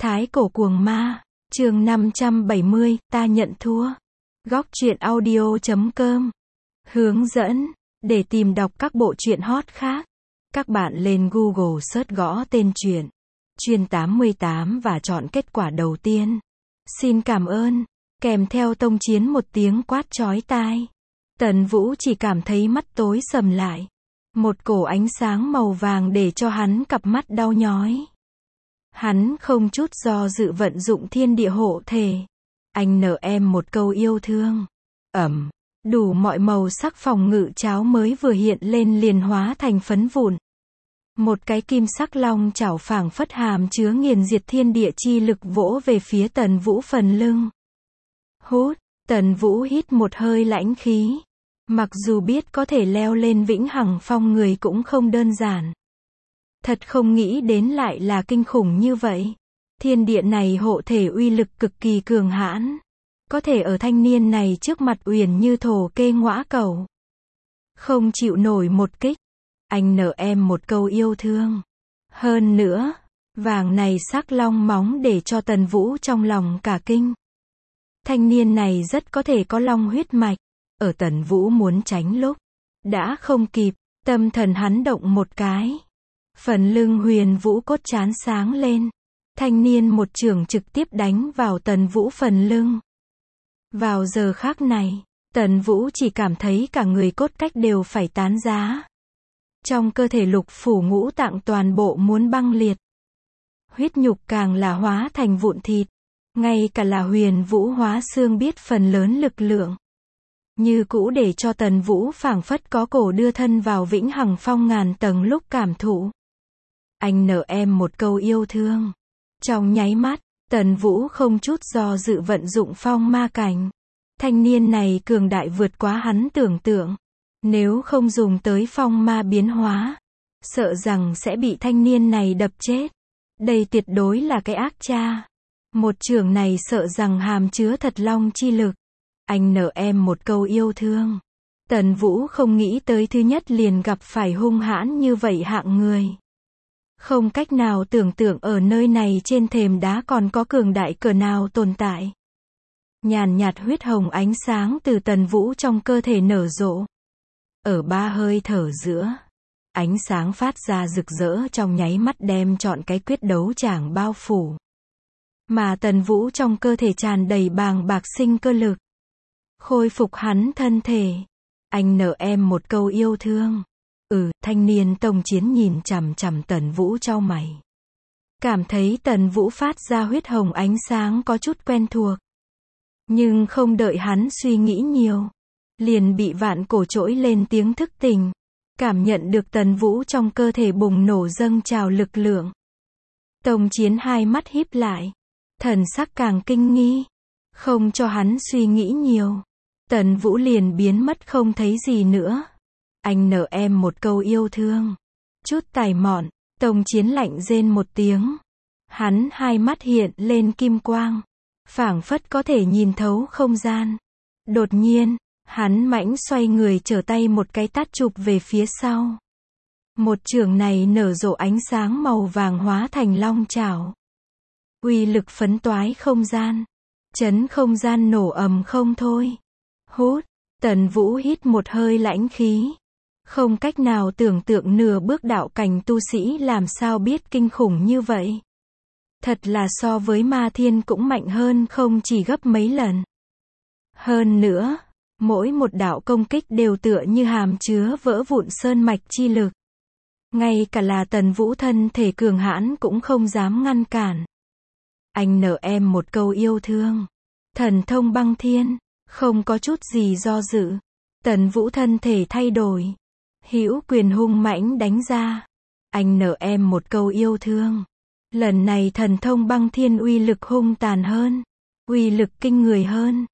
Thái cổ cuồng ma, chương 570, ta nhận thua. Góc truyện audio.com. Hướng dẫn, để tìm đọc các bộ truyện hot khác, các bạn lên Google search gõ tên truyện Chuyên 88 và chọn kết quả đầu tiên. Xin cảm ơn, kèm theo tông chiến một tiếng quát chói tai. Tần Vũ chỉ cảm thấy mắt tối sầm lại. Một cổ ánh sáng màu vàng để cho hắn cặp mắt đau nhói. Hắn không chút do dự vận dụng thiên địa hộ thể. Anh nợ em một câu yêu thương. Đủ mọi màu sắc phòng ngự cháo mới vừa hiện lên liền hóa thành phấn vụn. Một cái kim sắc long chảo phảng phất hàm chứa nghiền diệt thiên địa chi lực vỗ về phía Tần Vũ phần lưng. Hút, Tần Vũ hít một hơi lãnh khí. Mặc dù biết có thể leo lên vĩnh hằng phong người cũng không đơn giản. Thật không nghĩ đến lại là kinh khủng như vậy. Thiên địa này hộ thể uy lực cực kỳ cường hãn. Có thể ở thanh niên này trước mặt uyển như thổ kê ngõa cầu. Không chịu nổi một kích. Anh nợ em một câu yêu thương. Hơn nữa, vàng này sắc long móng để cho Tần Vũ trong lòng cả kinh. Thanh niên này rất có thể có long huyết mạch. Ở Tần Vũ muốn tránh lúc đã không kịp, tâm thần hắn động một cái. Phần lưng Huyền Vũ cốt chán sáng lên. Thanh niên một chưởng trực tiếp đánh vào Tần Vũ phần lưng. Vào giờ khắc này, Tần Vũ chỉ cảm thấy cả người cốt cách đều phải tán giá. Trong cơ thể lục phủ ngũ tạng toàn bộ muốn băng liệt. Huyết nhục càng là hóa thành vụn thịt. Ngay cả là Huyền Vũ hóa xương biết phần lớn lực lượng. Như cũ để cho Tần Vũ phảng phất có cổ đưa thân vào vĩnh hằng phong ngàn tầng lúc cảm thụ. Anh nợ em một câu yêu thương. Trong nháy mắt, Tần Vũ không chút do dự vận dụng phong ma cảnh. Thanh niên này cường đại vượt quá hắn tưởng tượng. Nếu không dùng tới phong ma biến hóa, sợ rằng sẽ bị thanh niên này đập chết. Đây tuyệt đối là cái ác cha. Một chưởng này sợ rằng hàm chứa thật long chi lực. Anh nợ em một câu yêu thương. Tần Vũ không nghĩ tới thứ nhất liền gặp phải hung hãn như vậy hạng người. Không cách nào tưởng tượng ở nơi này trên thềm đá còn có cường đại cỡ nào tồn tại. Nhàn nhạt huyết hồng ánh sáng từ Tần Vũ trong cơ thể nở rộ. Ở ba hơi thở giữa, ánh sáng phát ra rực rỡ trong nháy mắt đem trọn cái quyết đấu tràng bao phủ. Mà Tần Vũ trong cơ thể tràn đầy bàng bạc sinh cơ lực. Khôi phục hắn thân thể. Anh nợ em một câu yêu thương. Thanh niên tông chiến nhìn chằm chằm Tần Vũ chau mày. Cảm thấy Tần Vũ phát ra huyết hồng ánh sáng có chút quen thuộc. Nhưng không đợi hắn suy nghĩ nhiều. Liền bị vạn cổ trỗi lên tiếng thức tỉnh. Cảm nhận được Tần Vũ trong cơ thể bùng nổ dâng trào lực lượng. Tông chiến hai mắt híp lại. Thần sắc càng kinh nghi. Không cho hắn suy nghĩ nhiều. Tần Vũ liền biến mất không thấy gì nữa. Anh nợ em một câu yêu thương. Chút tài mọn, Tông chiến lạnh rên một tiếng. Hắn hai mắt hiện lên kim quang. Phảng phất có thể nhìn thấu không gian. Đột nhiên, hắn mãnh xoay người trở tay một cái tát chụp về phía sau. Một chưởng này nở rộ ánh sáng màu vàng hóa thành long chảo. Uy lực phấn toái không gian. Chấn không gian nổ ầm không thôi. Hút, Tần Vũ hít một hơi lãnh khí. Không cách nào tưởng tượng nửa bước đạo cảnh tu sĩ làm sao biết kinh khủng như vậy. Thật là so với ma thiên cũng mạnh hơn không chỉ gấp mấy lần. Hơn nữa, mỗi một đạo công kích đều tựa như hàm chứa vỡ vụn sơn mạch chi lực. Ngay cả là Tần Vũ thân thể cường hãn cũng không dám ngăn cản. Anh nợ em một câu yêu thương. Thần thông băng thiên. Không có chút gì do dự. Tần Vũ thân thể thay đổi. Hữu quyền hung mãnh đánh ra. Anh nợ em một câu yêu thương. Lần này thần thông băng thiên uy lực hung tàn hơn. Uy lực kinh người hơn.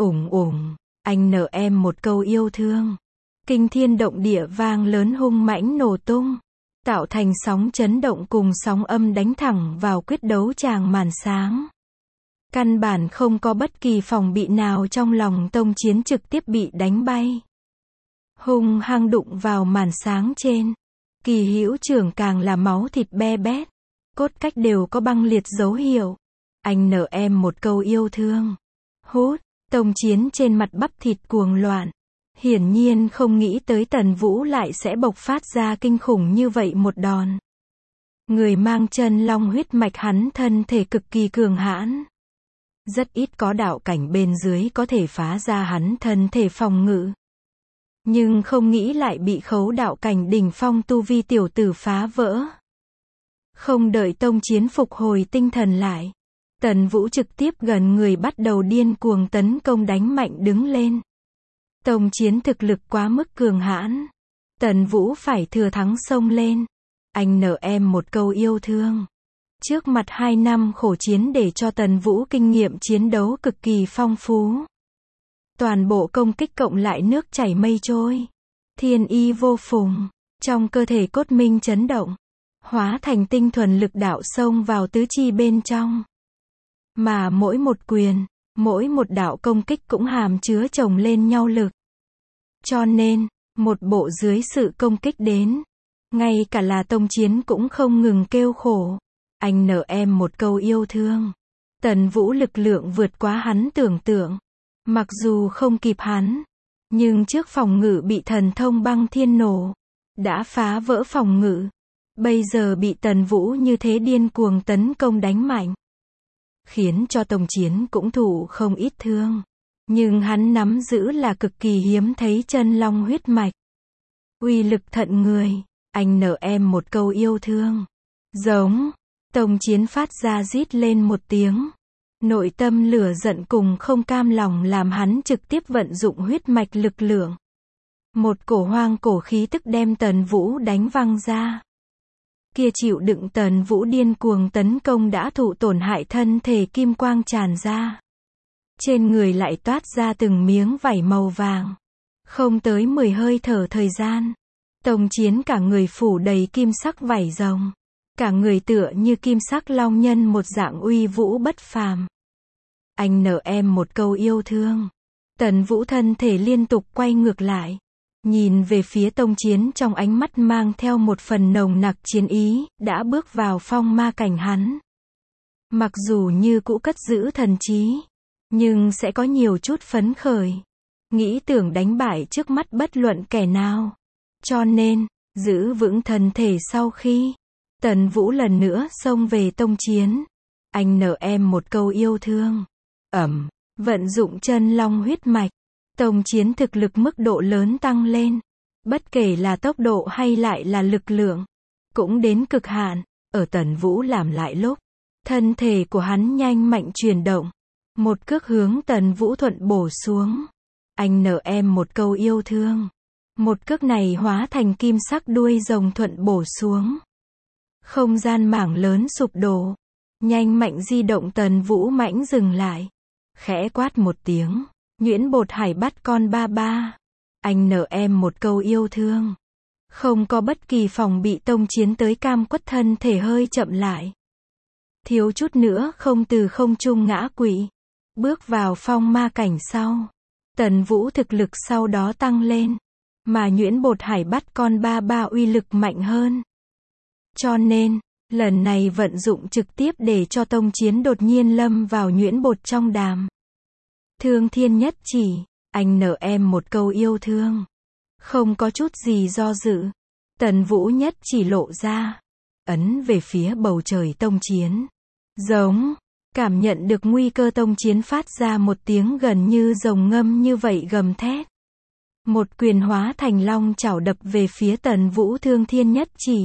Anh nợ em một câu yêu thương. Kinh thiên động địa vang lớn hung mãnh nổ tung. Tạo thành sóng chấn động cùng sóng âm đánh thẳng vào quyết đấu tràng màn sáng. Căn bản không có bất kỳ phòng bị nào trong lòng tông chiến trực tiếp bị đánh bay. Hung hăng đụng vào màn sáng trên. Kỳ hữu trưởng càng là máu thịt be bét. cốt cách đều có băng liệt dấu hiệu. Anh nợ em một câu yêu thương. Hút, Tông Chiến trên mặt bắp thịt cuồng loạn. Hiển nhiên không nghĩ tới Tần Vũ lại sẽ bộc phát ra kinh khủng như vậy một đòn. Người mang chân long huyết mạch hắn thân thể cực kỳ cường hãn. Rất ít có đạo cảnh bên dưới có thể phá ra hắn thân thể phòng ngự. Nhưng không nghĩ lại bị khấu đạo cảnh đỉnh phong tu vi tiểu tử phá vỡ. Không đợi Tông Chiến phục hồi tinh thần lại. Tần Vũ trực tiếp gần người bắt đầu điên cuồng tấn công đánh mạnh đứng lên. Tông Chiến thực lực quá mức cường hãn. Tần Vũ phải thừa thắng xông lên. Anh nợ em một câu yêu thương. Trước mặt 2 năm khổ chiến để cho Tần Vũ kinh nghiệm chiến đấu cực kỳ phong phú. Toàn bộ công kích cộng lại nước chảy mây trôi. Thiên y vô phùng. Trong cơ thể cốt minh chấn động. Hóa thành tinh thuần lực đạo xông vào tứ chi bên trong. Mà mỗi một quyền, mỗi một đạo công kích cũng hàm chứa chồng lên nhau lực. Cho nên, một bộ dưới sự công kích đến. Ngay cả là Tông Chiến cũng không ngừng kêu khổ. Anh nợ em một câu yêu thương. Tần Vũ lực lượng vượt quá hắn tưởng tượng. Mặc dù không kịp hắn, nhưng trước phòng ngự bị thần thông băng thiên nổ, đã phá vỡ phòng ngự. Bây giờ bị Tần Vũ như thế điên cuồng tấn công đánh mạnh. Khiến cho Tông Chiến cũng thụ không ít thương. Nhưng hắn nắm giữ là cực kỳ hiếm thấy chân long huyết mạch. Uy lực thận người. Anh nợ em một câu yêu thương. Giống. Tông Chiến phát ra rít lên một tiếng. Nội tâm lửa giận cùng không cam lòng làm hắn trực tiếp vận dụng huyết mạch lực lượng. Một cổ hoang cổ khí tức đem Tần Vũ đánh văng ra. Kia chịu đựng Tần Vũ điên cuồng tấn công đã thụ tổn hại thân thể kim quang tràn ra. Trên người lại toát ra từng miếng vảy màu vàng. Không tới 10 hơi thở thời gian. Tông Chiến cả người phủ đầy kim sắc vảy rồng. Cả người tựa như kim sắc long nhân một dạng uy vũ bất phàm. Anh nợ em một câu yêu thương. Tần Vũ thân thể liên tục quay ngược lại. Nhìn về phía Tông Chiến trong ánh mắt mang theo một phần nồng nặc chiến ý, đã bước vào phong ma cảnh hắn. Mặc dù như cũ cất giữ thần trí, nhưng sẽ có nhiều chút phấn khởi. Nghĩ tưởng đánh bại trước mắt bất luận kẻ nào. Cho nên, giữ vững thân thể sau khi Tần Vũ lần nữa xông về Tông Chiến. Anh nợ em một câu yêu thương. Vận dụng chân long huyết mạch. Tông Chiến thực lực mức độ lớn tăng lên. Bất kể là tốc độ hay lại là lực lượng. Cũng đến cực hạn. Ở Tần Vũ làm lại lúc. Thân thể của hắn nhanh mạnh chuyển động. Một cước hướng Tần Vũ thuận bổ xuống. Anh nợ em một câu yêu thương. Một cước này hóa thành kim sắc đuôi rồng thuận bổ xuống. Không gian mảng lớn sụp đổ. Nhanh mạnh di động Tần Vũ mãnh dừng lại. Khẽ quát một tiếng. Nhuyễn Bột Hải bắt con ba ba. Anh nợ em một câu yêu thương. Không có bất kỳ phòng bị Tông Chiến tới cam quất thân thể hơi chậm lại. Thiếu chút nữa không từ không trung ngã quỵ. Bước vào phong ma cảnh sau. Tần Vũ thực lực sau đó tăng lên. Mà Nhuyễn Bột Hải bắt con ba ba uy lực mạnh hơn. Cho nên, lần này vận dụng trực tiếp để cho Tông Chiến đột nhiên lâm vào nhuyễn bột trong đàm. Thương thiên nhất chỉ, anh nợ em một câu yêu thương. Không có chút gì do dự. Tần Vũ nhất chỉ lộ ra. Ấn về phía bầu trời Tông Chiến. Giống. Cảm nhận được nguy cơ Tông Chiến phát ra một tiếng gần như rồng ngâm như vậy gầm thét. Một quyền hóa thành long chảo đập về phía Tần Vũ thương thiên nhất chỉ.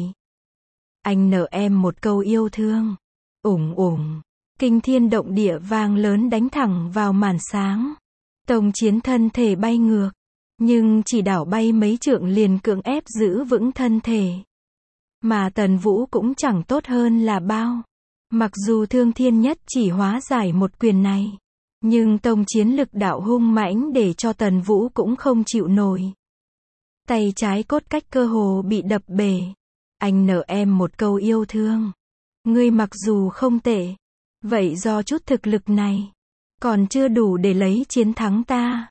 Anh nợ em một câu yêu thương. Ủng ủng. Kinh thiên động địa vang lớn đánh thẳng vào màn sáng. Tông Chiến thân thể bay ngược. Nhưng chỉ đảo bay mấy trượng liền cưỡng ép giữ vững thân thể. Mà Tần Vũ cũng chẳng tốt hơn là bao. Mặc dù thương thiên nhất chỉ hóa giải một quyền này. Nhưng Tông Chiến lực đạo hung mãnh để cho Tần Vũ cũng không chịu nổi. Tay trái cốt cách cơ hồ bị đập bể. Anh nợ em một câu yêu thương. Ngươi mặc dù không tệ. Vậy do chút thực lực này. Còn chưa đủ để lấy chiến thắng ta.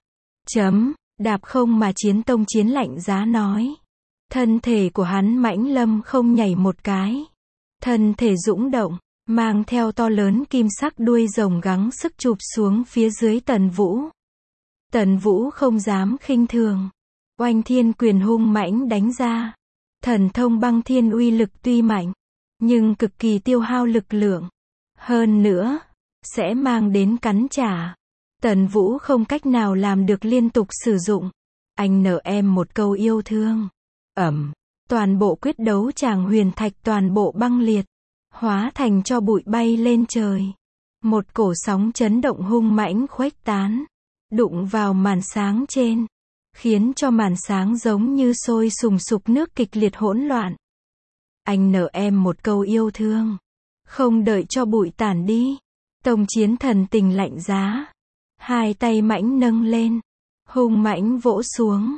Đạp không mà chiến Tông Chiến lạnh giá nói. Thân thể của hắn mãnh lâm không nhảy một cái. Thân thể dũng động, mang theo to lớn kim sắc đuôi rồng gắng sức chụp xuống phía dưới Tần Vũ. Tần Vũ không dám khinh thường. Oanh thiên quyền hung mãnh đánh ra. Thần thông băng thiên uy lực tuy mạnh, nhưng cực kỳ tiêu hao lực lượng. Hơn nữa, sẽ mang đến cắn trả. Tần Vũ không cách nào làm được liên tục sử dụng. Anh nở em một câu yêu thương. Toàn bộ quyết đấu tràng huyền thạch toàn bộ băng liệt, hóa thành cho bụi bay lên trời. Một cổ sóng chấn động hung mãnh khuếch tán, đụng vào màn sáng trên, khiến cho màn sáng giống như sôi sùng sục nước kịch liệt hỗn loạn. Anh nở em một câu yêu thương. Không đợi cho bụi tản đi, Tông Chiến thần tình lạnh giá, hai tay mãnh nâng lên, hung mãnh vỗ xuống,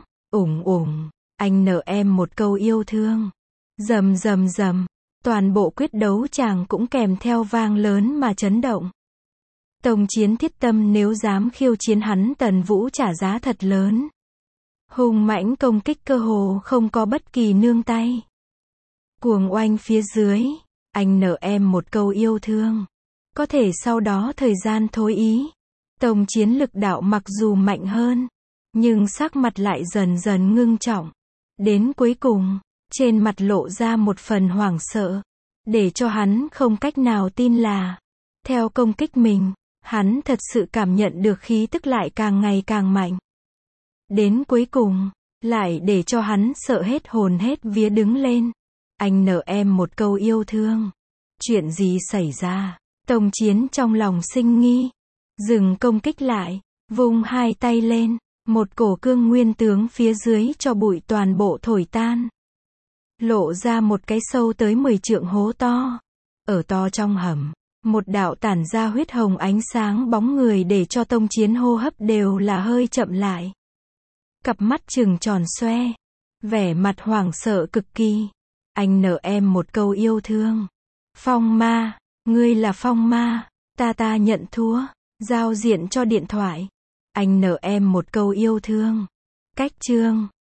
anh nở em một câu yêu thương. Rầm rầm rầm, toàn bộ quyết đấu chàng cũng kèm theo vang lớn mà chấn động. Tông Chiến thiết tâm nếu dám khiêu chiến hắn Tần Vũ trả giá thật lớn. Hung mãnh công kích cơ hồ không có bất kỳ nương tay. Cuồng oanh phía dưới, anh nở em một câu yêu thương. Có thể sau đó thời gian thối ý, Tông Chiến lực đạo mặc dù mạnh hơn, nhưng sắc mặt lại dần dần ngưng trọng. Đến cuối cùng, trên mặt lộ ra một phần hoảng sợ, để cho hắn không cách nào tin là, theo công kích mình, hắn thật sự cảm nhận được khí tức lại càng ngày càng mạnh. Đến cuối cùng, lại để cho hắn sợ hết hồn hết vía đứng lên. Anh nở em một câu yêu thương. Chuyện gì xảy ra? Tông Chiến trong lòng sinh nghi, dừng công kích lại, vung hai tay lên, một cổ cương nguyên tướng phía dưới cho bụi toàn bộ thổi tan. Lộ ra một cái sâu tới 10 trượng hố to. Ở to trong hầm, một đạo tản ra huyết hồng ánh sáng bóng người để cho Tông Chiến hô hấp đều là hơi chậm lại. Cặp mắt trừng tròn xoe, vẻ mặt hoảng sợ cực kỳ. Anh nở em một câu yêu thương. Phong ma, ngươi là phong ma, ta nhận thua, giao diện cho điện thoại. Anh nở em một câu yêu thương. Cách chương